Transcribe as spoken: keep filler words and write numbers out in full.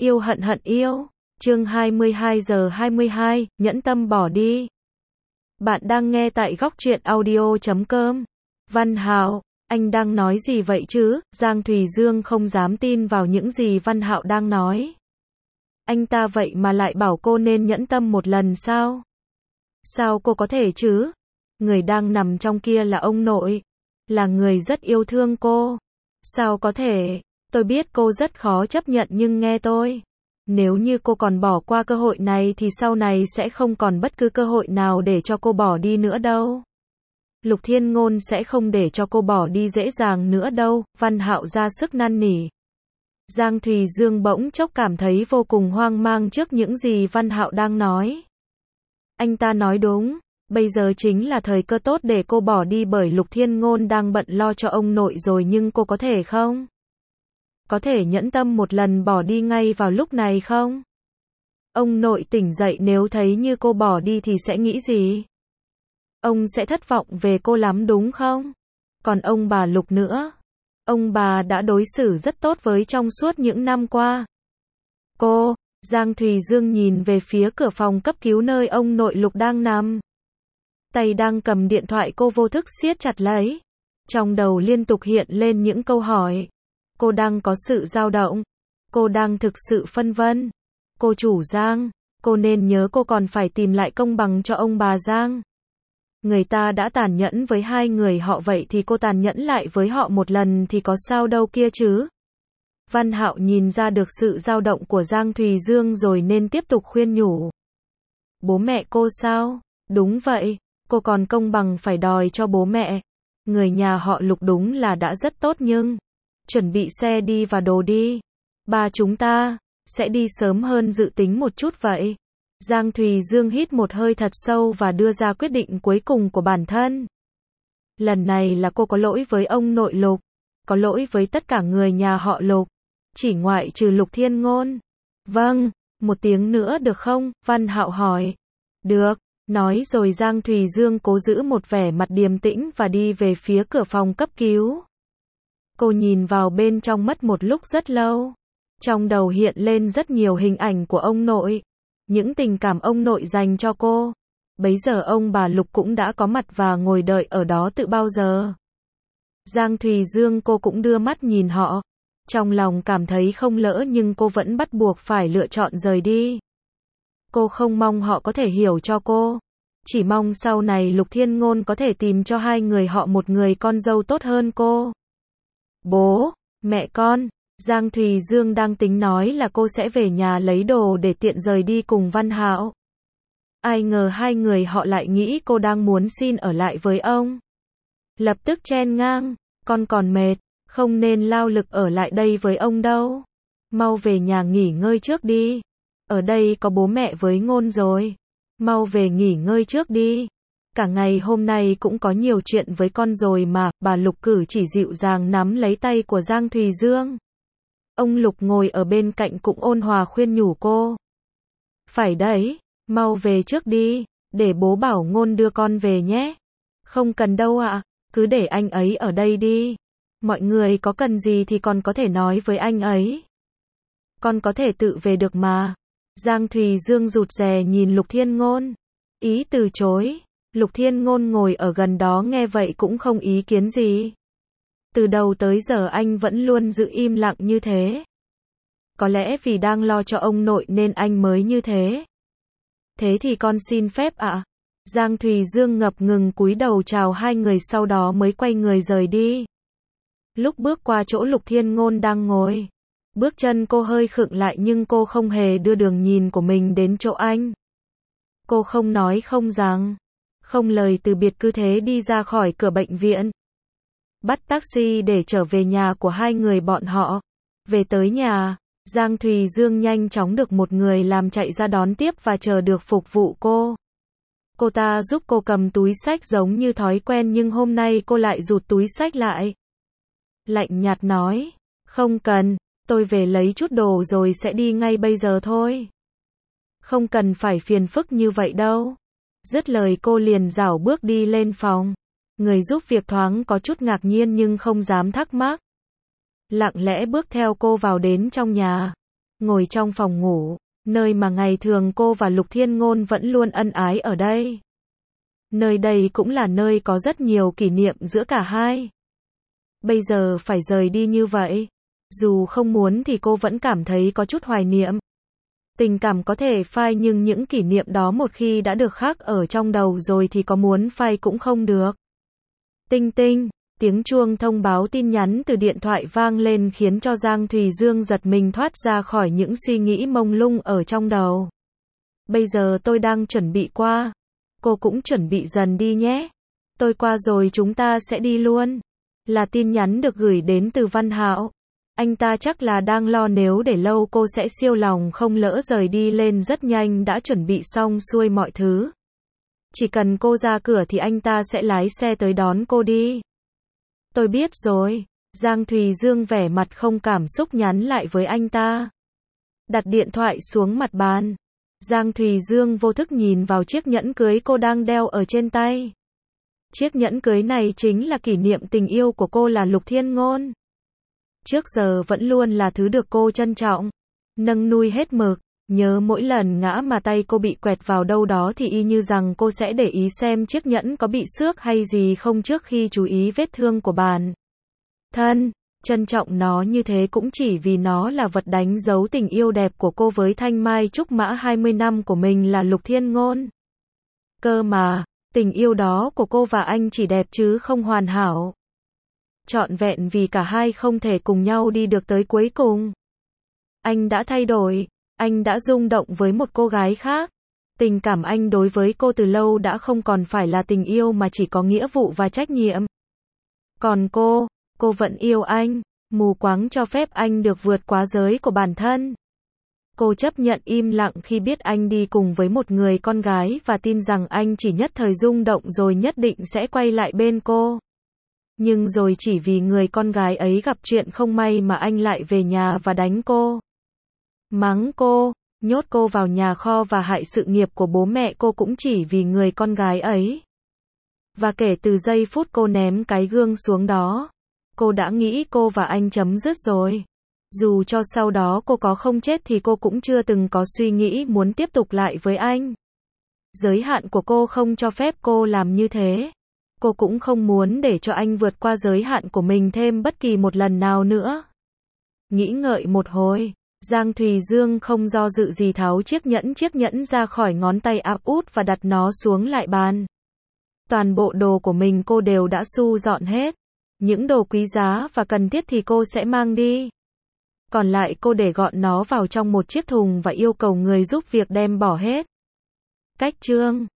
Yêu hận hận yêu. Chương hai mươi hai giờ hai mươi hai, nhẫn tâm bỏ đi. Bạn đang nghe tại góc truyện audio chấm com. Văn Hạo, anh đang nói gì vậy chứ? Giang Thùy Dương không dám tin vào những gì Văn Hạo đang nói. Anh ta vậy mà lại bảo cô nên nhẫn tâm một lần sao? Sao cô có thể chứ? Người đang nằm trong kia là ông nội. Là người rất yêu thương cô. Sao có thể? Tôi biết cô rất khó chấp nhận nhưng nghe tôi. Nếu như cô còn bỏ qua cơ hội này thì sau này sẽ không còn bất cứ cơ hội nào để cho cô bỏ đi nữa đâu. Lục Thiên Ngôn sẽ không để cho cô bỏ đi dễ dàng nữa đâu, Văn Hạo ra sức năn nỉ. Giang Thùy Dương bỗng chốc cảm thấy vô cùng hoang mang trước những gì Văn Hạo đang nói. Anh ta nói đúng, bây giờ chính là thời cơ tốt để cô bỏ đi bởi Lục Thiên Ngôn đang bận lo cho ông nội rồi nhưng cô có thể không? Có thể nhẫn tâm một lần bỏ đi ngay vào lúc này không? Ông nội tỉnh dậy nếu thấy như cô bỏ đi thì sẽ nghĩ gì? Ông sẽ thất vọng về cô lắm đúng không? Còn ông bà Lục nữa. Ông bà đã đối xử rất tốt với trong suốt những năm qua. Cô, Giang Thùy Dương nhìn về phía cửa phòng cấp cứu nơi ông nội Lục đang nằm. Tay đang cầm điện thoại cô vô thức siết chặt lấy. Trong đầu liên tục hiện lên những câu hỏi. Cô đang có sự dao động. Cô đang thực sự phân vân. Cô chủ Giang, cô nên nhớ cô còn phải tìm lại công bằng cho ông bà Giang. Người ta đã tàn nhẫn với hai người họ vậy thì cô tàn nhẫn lại với họ một lần thì có sao đâu kia chứ. Văn Hạo nhìn ra được sự dao động của Giang Thùy Dương rồi nên tiếp tục khuyên nhủ. Bố mẹ cô sao? Đúng vậy, cô còn công bằng phải đòi cho bố mẹ. Người nhà họ Lục đúng là đã rất tốt nhưng... Chuẩn bị xe đi và đồ đi. Ba chúng ta sẽ đi sớm hơn dự tính một chút vậy. Giang Thùy Dương hít một hơi thật sâu và đưa ra quyết định cuối cùng của bản thân. Lần này là cô có lỗi với ông nội Lục. Có lỗi với tất cả người nhà họ Lục. Chỉ ngoại trừ Lục Thiên Ngôn. Vâng, một tiếng nữa được không? Văn Hạo hỏi. Được, nói rồi Giang Thùy Dương cố giữ một vẻ mặt điềm tĩnh và đi về phía cửa phòng cấp cứu. Cô nhìn vào bên trong mất một lúc rất lâu. Trong đầu hiện lên rất nhiều hình ảnh của ông nội. Những tình cảm ông nội dành cho cô. Bấy giờ ông bà Lục cũng đã có mặt và ngồi đợi ở đó từ bao giờ. Giang Thùy Dương cô cũng đưa mắt nhìn họ. Trong lòng cảm thấy không lỡ nhưng cô vẫn bắt buộc phải lựa chọn rời đi. Cô không mong họ có thể hiểu cho cô. Chỉ mong sau này Lục Thiên Ngôn có thể tìm cho hai người họ một người con dâu tốt hơn cô. Bố, mẹ con, Giang Thùy Dương đang tính nói là cô sẽ về nhà lấy đồ để tiện rời đi cùng Văn Hạo. Ai ngờ hai người họ lại nghĩ cô đang muốn xin ở lại với ông. Lập tức chen ngang, con còn mệt, không nên lao lực ở lại đây với ông đâu. Mau về nhà nghỉ ngơi trước đi. Ở đây có bố mẹ với Ngôn rồi. Mau về nghỉ ngơi trước đi. Cả ngày hôm nay cũng có nhiều chuyện với con rồi mà, bà Lục cử chỉ dịu dàng nắm lấy tay của Giang Thùy Dương. Ông Lục ngồi ở bên cạnh cũng ôn hòa khuyên nhủ cô. Phải đấy, mau về trước đi, để bố bảo Ngôn đưa con về nhé. Không cần đâu ạ, cứ để anh ấy ở đây đi. Mọi người có cần gì thì còn có thể nói với anh ấy. Con có thể tự về được mà. Giang Thùy Dương rụt rè nhìn Lục Thiên Ngôn. Ý từ chối. Lục Thiên Ngôn ngồi ở gần đó nghe vậy cũng không ý kiến gì. Từ đầu tới giờ anh vẫn luôn giữ im lặng như thế. Có lẽ vì đang lo cho ông nội nên anh mới như thế. Thế thì con xin phép ạ. À? Giang Thùy Dương ngập ngừng cúi đầu chào hai người sau đó mới quay người rời đi. Lúc bước qua chỗ Lục Thiên Ngôn đang ngồi. Bước chân cô hơi khựng lại nhưng cô không hề đưa đường nhìn của mình đến chỗ anh. Cô không nói không rằng. Không lời từ biệt cứ thế đi ra khỏi cửa bệnh viện. Bắt taxi để trở về nhà của hai người bọn họ. Về tới nhà, Giang Thùy Dương nhanh chóng được một người làm chạy ra đón tiếp và chờ được phục vụ cô. Cô ta giúp cô cầm túi xách giống như thói quen nhưng hôm nay cô lại rụt túi xách lại. Lạnh nhạt nói, không cần, tôi về lấy chút đồ rồi sẽ đi ngay bây giờ thôi. Không cần phải phiền phức như vậy đâu. Dứt lời cô liền rảo bước đi lên phòng. Người giúp việc thoáng có chút ngạc nhiên nhưng không dám thắc mắc. Lặng lẽ bước theo cô vào đến trong nhà. ngồi trong phòng ngủ, nơi mà ngày thường cô và Lục Thiên Ngôn vẫn luôn ân ái ở đây. Nơi đây cũng là nơi có rất nhiều kỷ niệm giữa cả hai. Bây giờ phải rời đi như vậy, dù không muốn thì cô vẫn cảm thấy có chút hoài niệm. Tình cảm có thể phai nhưng những kỷ niệm đó một khi đã được khắc ở trong đầu rồi thì có muốn phai cũng không được. Tinh tinh, tiếng chuông thông báo tin nhắn từ điện thoại vang lên khiến cho Giang Thùy Dương giật mình thoát ra khỏi những suy nghĩ mông lung ở trong đầu. Bây giờ tôi đang chuẩn bị qua. Cô cũng chuẩn bị dần đi nhé. Tôi qua rồi chúng ta sẽ đi luôn. Là tin nhắn được gửi đến từ Văn Hạo. Anh ta chắc là đang lo nếu để lâu cô sẽ siêu lòng không lỡ rời đi lên rất nhanh đã chuẩn bị xong xuôi mọi thứ. Chỉ cần cô ra cửa thì anh ta sẽ lái xe tới đón cô đi. Tôi biết rồi. Giang Thùy Dương vẻ mặt không cảm xúc nhắn lại với anh ta. Đặt điện thoại xuống mặt bàn. Giang Thùy Dương vô thức nhìn vào chiếc nhẫn cưới cô đang đeo ở trên tay. Chiếc nhẫn cưới này chính là kỷ niệm tình yêu của cô là Lục Thiên Ngôn. Trước giờ vẫn luôn là thứ được cô trân trọng, nâng niu hết mực, nhớ mỗi lần ngã mà tay cô bị quẹt vào đâu đó thì y như rằng cô sẽ để ý xem chiếc nhẫn có bị xước hay gì không trước khi chú ý vết thương của bản thân. Trân trọng nó như thế cũng chỉ vì nó là vật đánh dấu tình yêu đẹp của cô với thanh mai trúc mã hai mươi năm của mình là Lục Thiên Ngôn. Cơ mà, tình yêu đó của cô và anh chỉ đẹp chứ không hoàn hảo. Trọn vẹn vì cả hai không thể cùng nhau đi được tới cuối cùng. Anh đã thay đổi, anh đã rung động với một cô gái khác. Tình cảm anh đối với cô từ lâu đã không còn phải là tình yêu mà chỉ có nghĩa vụ và trách nhiệm. Còn cô, cô vẫn yêu anh, mù quáng cho phép anh được vượt quá giới của bản thân. Cô chấp nhận im lặng khi biết anh đi cùng với một người con gái và tin rằng anh chỉ nhất thời rung động rồi nhất định sẽ quay lại bên cô. Nhưng rồi chỉ vì người con gái ấy gặp chuyện không may mà anh lại về nhà và đánh cô. Mắng cô, nhốt cô vào nhà kho và hại sự nghiệp của bố mẹ cô cũng chỉ vì người con gái ấy. Và kể từ giây phút cô ném cái gương xuống đó, cô đã nghĩ cô và anh chấm dứt rồi. Dù cho sau đó cô có không chết thì cô cũng chưa từng có suy nghĩ muốn tiếp tục lại với anh. Giới hạn của cô không cho phép cô làm như thế. Cô cũng không muốn để cho anh vượt qua giới hạn của mình thêm bất kỳ một lần nào nữa. Nghĩ ngợi một hồi, Giang Thùy Dương không do dự gì tháo chiếc nhẫn chiếc nhẫn ra khỏi ngón tay áp út và đặt nó xuống lại bàn. Toàn bộ đồ của mình cô đều đã su dọn hết. Những đồ quý giá và cần thiết thì cô sẽ mang đi. Còn lại cô để gọn nó vào trong một chiếc thùng và yêu cầu người giúp việc đem bỏ hết. Cách chương